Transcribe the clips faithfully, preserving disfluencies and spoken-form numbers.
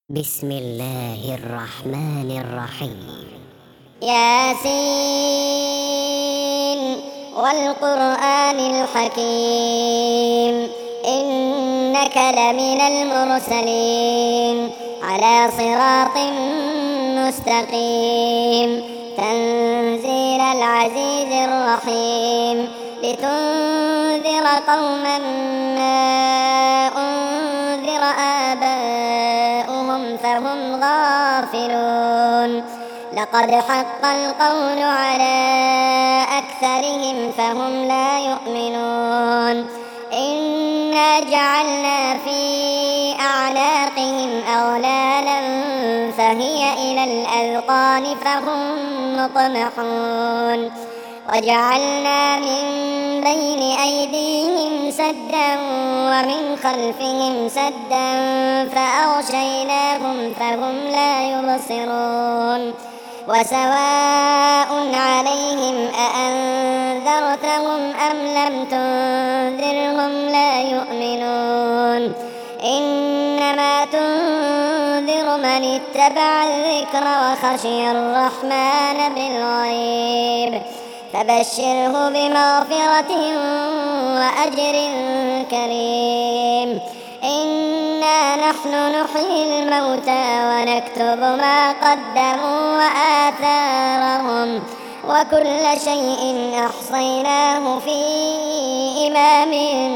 بسم الله الرحمن الرحيم. ياسين والقرآن الحكيم إنك لمن المرسلين على صراط مستقيم تنزيل العزيز الرحيم لتنذر قوما ما أنذر آباؤهم فهم غافلون. لقد حق القول على أكثرهم فهم لا يؤمنون. إنا جعلنا في أعناقهم أغلالا فهي إلى الأذقان فهم مقمحون. وجعلنا من بين أيديهم سدا ومن خلفهم سدا فأغشيناهم فهم لا يبصرون. وسواء عليهم أأنذرتهم أم لم تنذرهم لا يؤمنون. إنما تنذر من اتبع الذكر وخشي الرحمن بالغيب فبشره بمغفرة وأجر كريم. إنا نحن نحيي الموتى ونكتب ما قدموا وآثارهم وكل شيء أحصيناه في إمام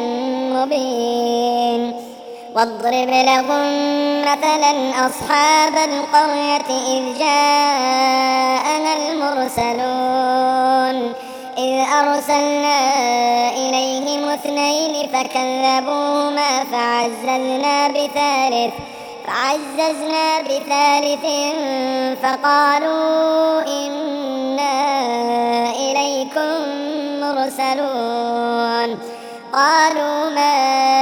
مبين. واضرب لهم مثلا أصحاب القرية إذ جاءها المرسلون إذ أرسلنا إليهم اثنين فكذبوهما فعززنا بثالث فعززنا بثالث فقالوا إنا إليكم مرسلون. قالوا ما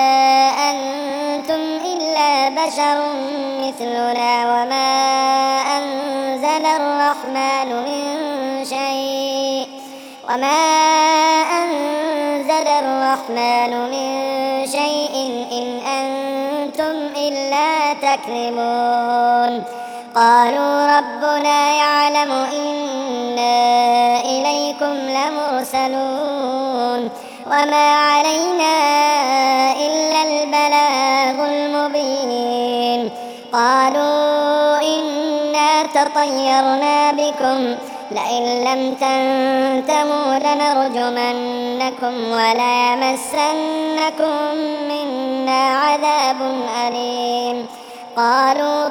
أنتم إلا بشر مثلنا وما أنزل الرحمن من شيء وما أنزل الرحمن من شيء إن أنتم إلا تكذبون. قالوا ربنا يعلم إنا إليكم لمرسلون وما علينا إلا البلاغ المبين. قالوا إنا تطيرنا بكم لئن لم تنتهوا لنرجمنكم وليمسنكم منا عذاب أليم. قالوا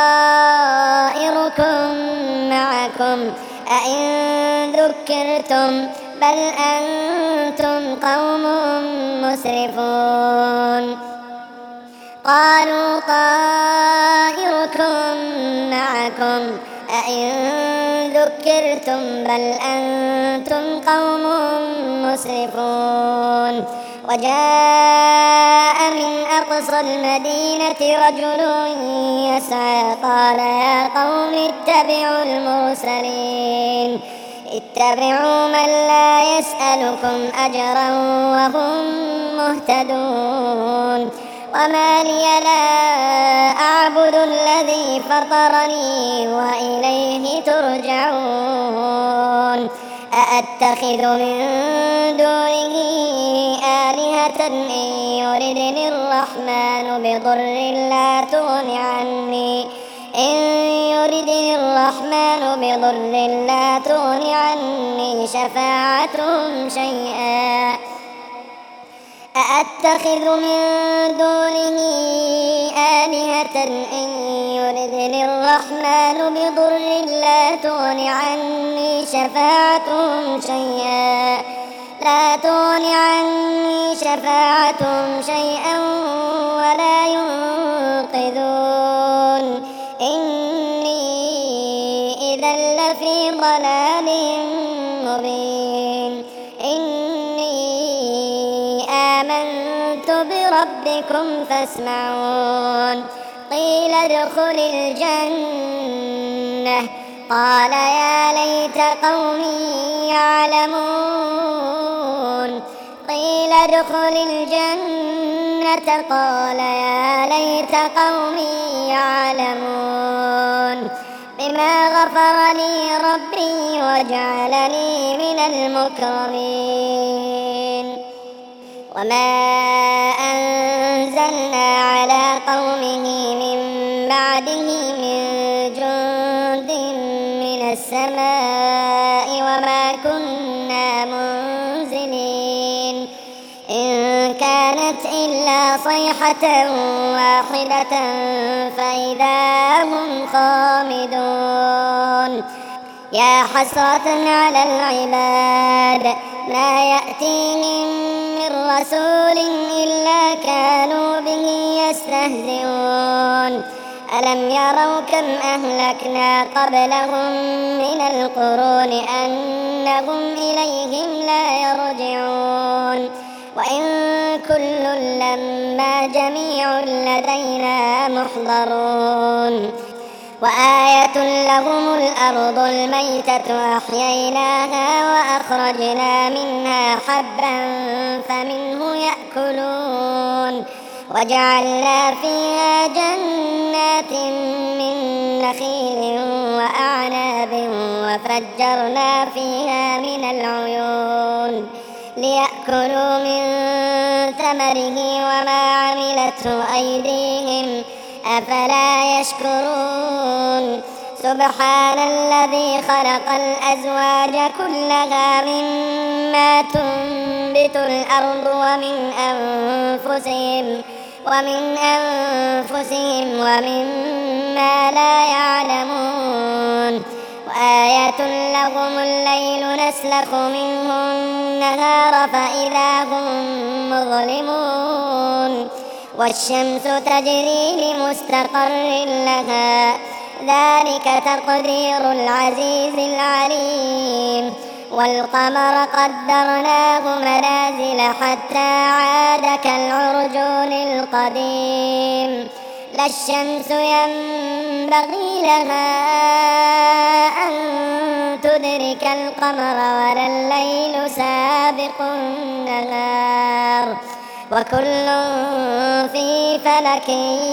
طائركم معكم أئن ذكرتم بل أنتم قوم مسرفون. قالوا طائركم معكم أئن ذكرتم بل أنتم قوم مسرفون. وجاء من أقصى المدينة رجل يسعى قال يا قوم اتبعوا المرسلين اتبعوا من لا يسألكم أجرا وهم مهتدون. وما لي لا أعبد الذي فطرني وإليه ترجعون. أأتخذ من دونه آلهة إن يردني الرحمن بضر لا تغن عني إن يردني الرحمن بضر لا تغن عني شفاعتهم شيئا. أأتخذ من دونه آلهة إن يردني الرحمن بضر لا تغن عني شفاعتهم شيئا لا تغن عني شفاعتهم شيئا ولا ينقذون. إني إذا لفي ضلال مبين. إني آمنت بربكم فاسمعون. قيل ادخل الجنة قال يا ليت قومي يعلمون. قيل ادخل الجنة الجنة قال يا ليت قومي يعلمون بما غفر لي ربي وجعلني من المكرمين وما أنزلنا على قومه من بعده من جند من السماء وما كنا منزلين إن كانت إلا صيحة واحدة فإذا هم خامدون يا حسرة على العباد ما يأتيهم من رسول إلا كانوا به يستهزئون ألم يروا كم أهلكنا قبلهم من القرون أنهم إليهم لا يرجعون وإن كل لما جميع لدينا محضرون وآية لهم الأرض الميتة أحييناها وأخرجنا منها حبا فمنه يأكلون وجعلنا فيها جنات من نخيل وأعناب وفجرنا فيها من العيون ليأكلوا من ثمره وما عملته أيديهم أفلا يشكرون سبحان الذي خلق الأزواج كلها مما تنبت الأرض ومن أنفسهم ومن أنفسهم ومما لا يعلمون وآية لهم الليل نسلخ منه النهار فإذا هم مظلمون والشمس تجري لمستقر لها ذلك تقدير العزيز العليم والقمر قدرناه منازل حتى عاد كالعرجون القديم لا الشمس ينبغي لها أن تدرك القمر ولا الليل سابق النهار وكل في فلك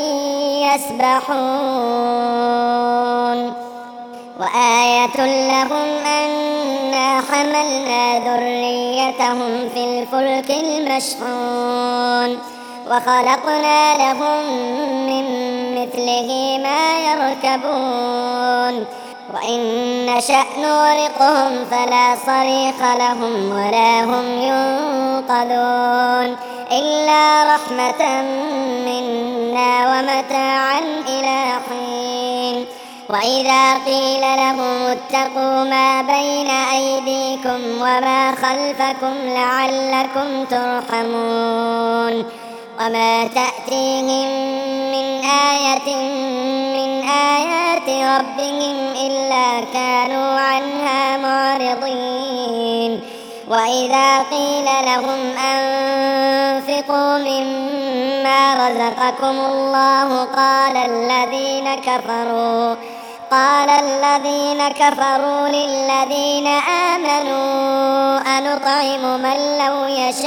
يسبحون وآية لهم أنا حملنا ذريتهم في الفلك المشحون وخلقنا لهم من مثله ما يركبون وإن نشأ نغرقهم فلا صريخ لهم ولا هم ينقذون إلا رحمة منا ومتاعا إلى حين وإذا قيل لهم اتقوا ما بين أيديكم وما خلفكم لعلكم ترحمون وما تأتيهم من آية من آيات ربهم إلا كانوا عنها معرضين وإذا قيل لهم أنفقوا مما رزقكم الله قال الذين كفروا قال الذين كفروا للذين آمنوا أنطعم من لو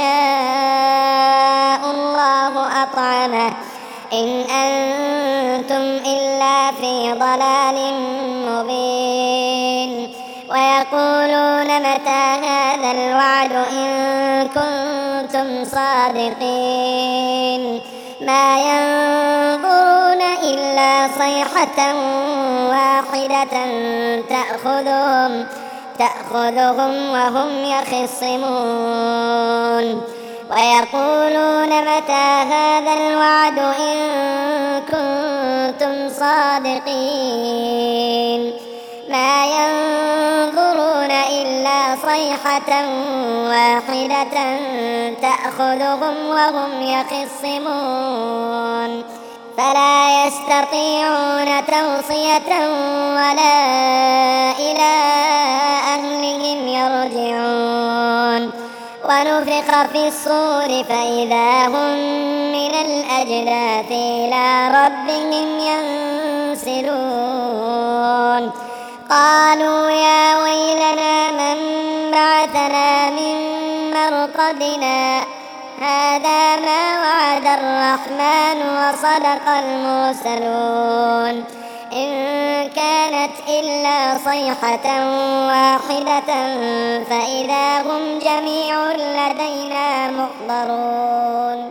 يشاء الله أطعمه إن أنتم إلا في ضلال مبين ويقولون متى هذا الوعد إن كنتم صادقين ما ينظرون إلا صيحة واحدة تأخذهم تأخذهم وهم يخصمون ويقولون متى هذا الوعد إن كنتم صادقين ما ينظرون إلا صيحة واحدة تأخذهم وهم يخصمون فلا يستطيعون توصية ولا إلى أهلهم يرجعون ونفخ في الصور فإذا هم من الأجداث إلى ربهم ينسلون قالوا يا ويلنا من بعثنا من مرقدنا هذا ما وعد الرحمن وصدق المرسلون إن كانت إلا صيحة واحدة فإذا هم جميع لدينا محضرون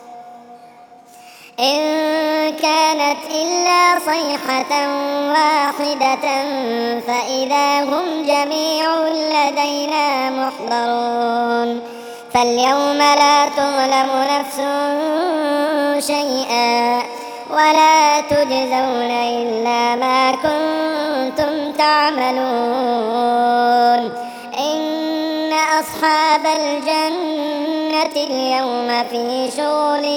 إن كانت إلا صيحة واحدة فإذا هم جميع لدينا محضرون فاليوم لا تظلم نفس شيئا ولا تجزون إلا ما كنتم تعملون إن أصحاب الجنة اليوم في شغل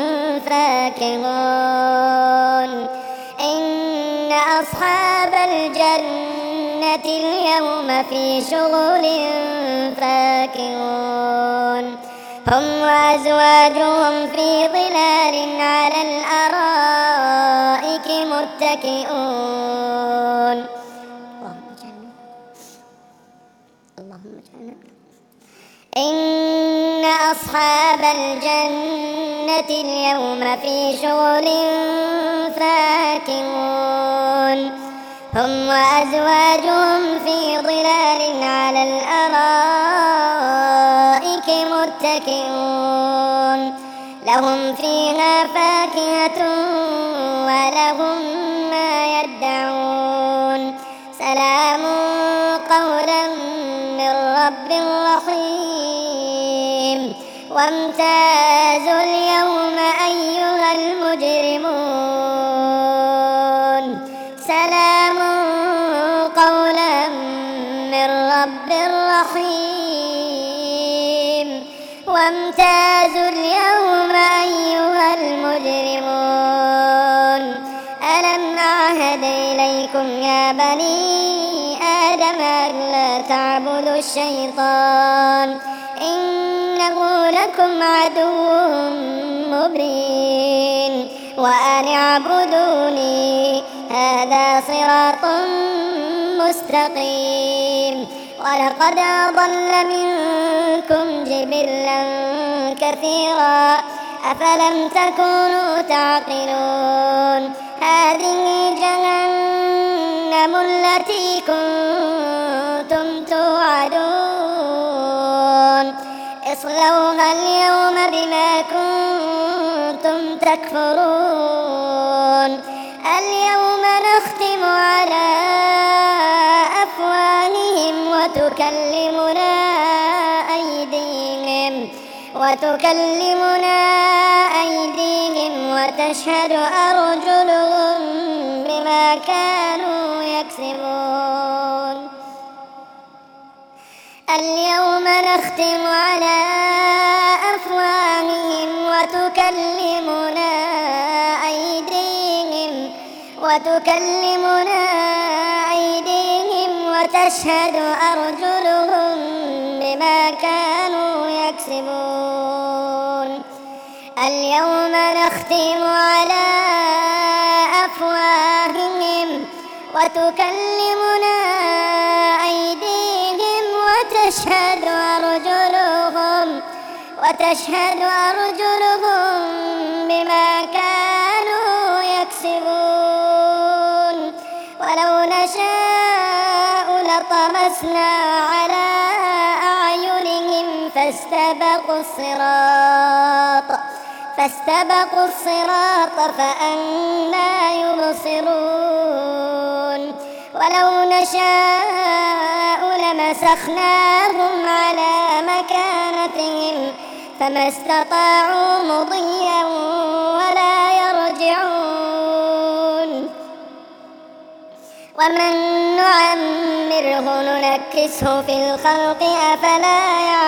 فاكهون إن أصحاب الجنة اليوم في شغل فاكهون هم وأزواجهم في ظلال على الأرائك متكئون اللهم اجعلنا إن أصحاب الجنة اليوم في شغل فاكهون هم وأزواجهم في ظلال على الأرائك متكئون لهم فيها فاكهة ولهم ما يدعون سلام قولا من رب رحيم وامتازوا اليوم أيها المجرمون سلام قولا من رب رحيم وامتازوا اليوم أيها المجرمون ألم أعهد إليكم يا بني آدم ألا تعبدوا الشيطان إنه لكم عدو مبين وأن اعبدوني هذا صراط مستقيم ولقد أضل منكم جبلا كثيرا أفلم تكونوا تعقلون هذه جهنم التي كنتم توعدون اصلوها اليوم بما كنتم تكفرون اليوم نختم على أفواههم وتكلمنا أيديهم وتكلمنا أيديهم وتشهد أرجلهم بما كانوا يكسبون اليوم نختم على أفواههم وتكلمنا أيديهم وتكلمنا أيديهم وتشهد أرجلهم بما كانوا يكسبون اليوم نختم على أفواههم وتكلمنا أيديهم وتشهد أرجلهم وتشهد أرجلهم بما كانوا يكسبون ولو نشاء لطمسنا على أعينهم فاستبقوا الصراط فاستبقوا الصراط فأنى يبصرون ولو نشاء لمسخناهم على مكانتهم فما استطاعوا مضيا ولا يرجعون ومن نعمره ننكسه في الخلق أفلا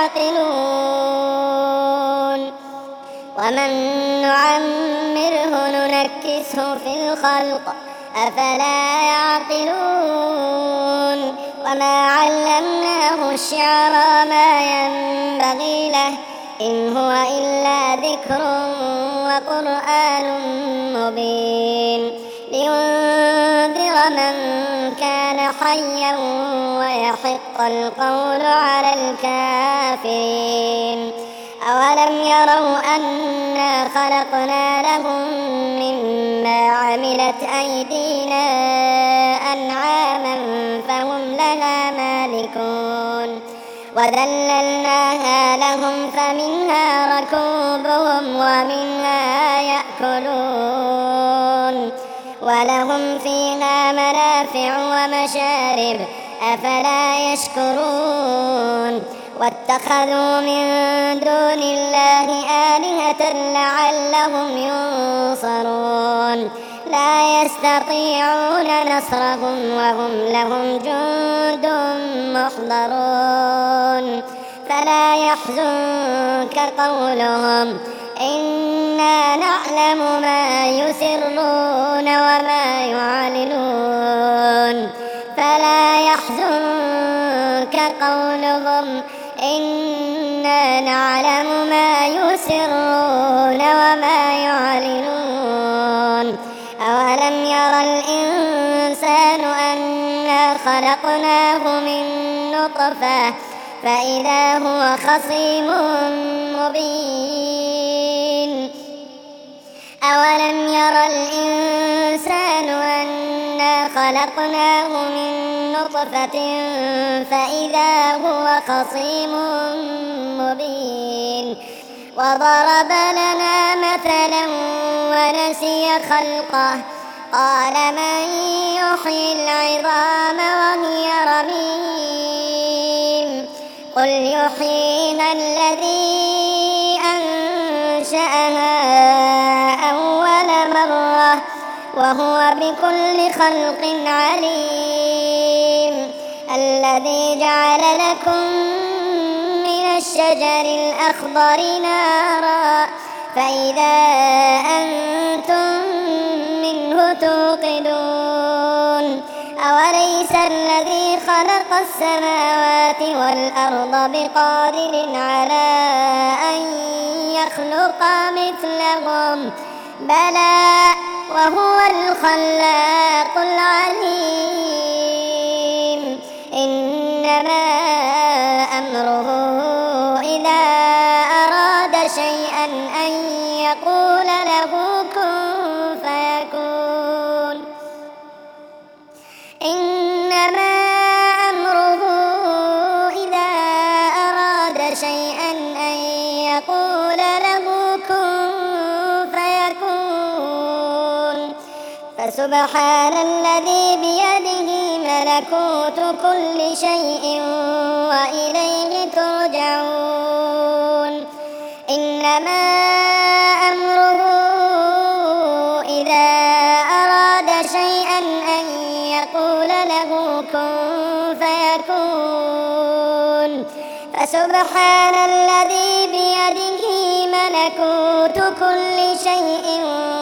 يعقلون ومن نعمره ننكسه في الخلق أفلا يعقلون وما علمناه الشعر ما ينبغي له إن هو إلا ذكر وقرآن مبين لينذر من كان حيا ويحق القول على الكافرين أولم يروا أنا خلقنا لهم مما عملت أيدينا أنعاما فهم لها مالكون وذللناها لهم فمنها ركوبهم ومنها يأكلون ولهم فيها منافع ومشارب أفلا يشكرون واتخذوا من دون الله آلهة لعلهم ينصرون لا يستطيعون نصرهم وهم لهم جند محضرون فلا يحزنك قولهم إنا نعلم ما يسرون وما يعلنون فلا يحزنك قولهم إنا نعلم ما يسرون وما يعلنون أولم يرى الإنسان أنا خلقناه من نطفة فإذا هو خصيم مبين أولم يرى الإنسان أنا خلقناه من نطفة فإذا هو خصيم مبين وضرب لنا مثلا ونسي خلقه قال من يحيي العظام وهي رميم قل يحييها الذي أنشأها أول مرة وهو بكل خلق عليم الذي جعل لكم من الشجر الأخضر نارا فإذا أنتم منه توقدون أوليس الذي خلق السماوات والأرض بقادر على أن يخلق مثلهم بلى وهو الخلاق العليم إنما أمره إذا أراد شيئا أن يقول له كن فيكون إنما أمره إذا أراد شيئا أن يقول له كن فيكون فسبحان الذي بيده ملكوت كل شيء وإليه ترجعون إنما أمره إذا أراد شيئا أن يقول له كن فيكون فسبحان الذي بيده ملكوت كل شيء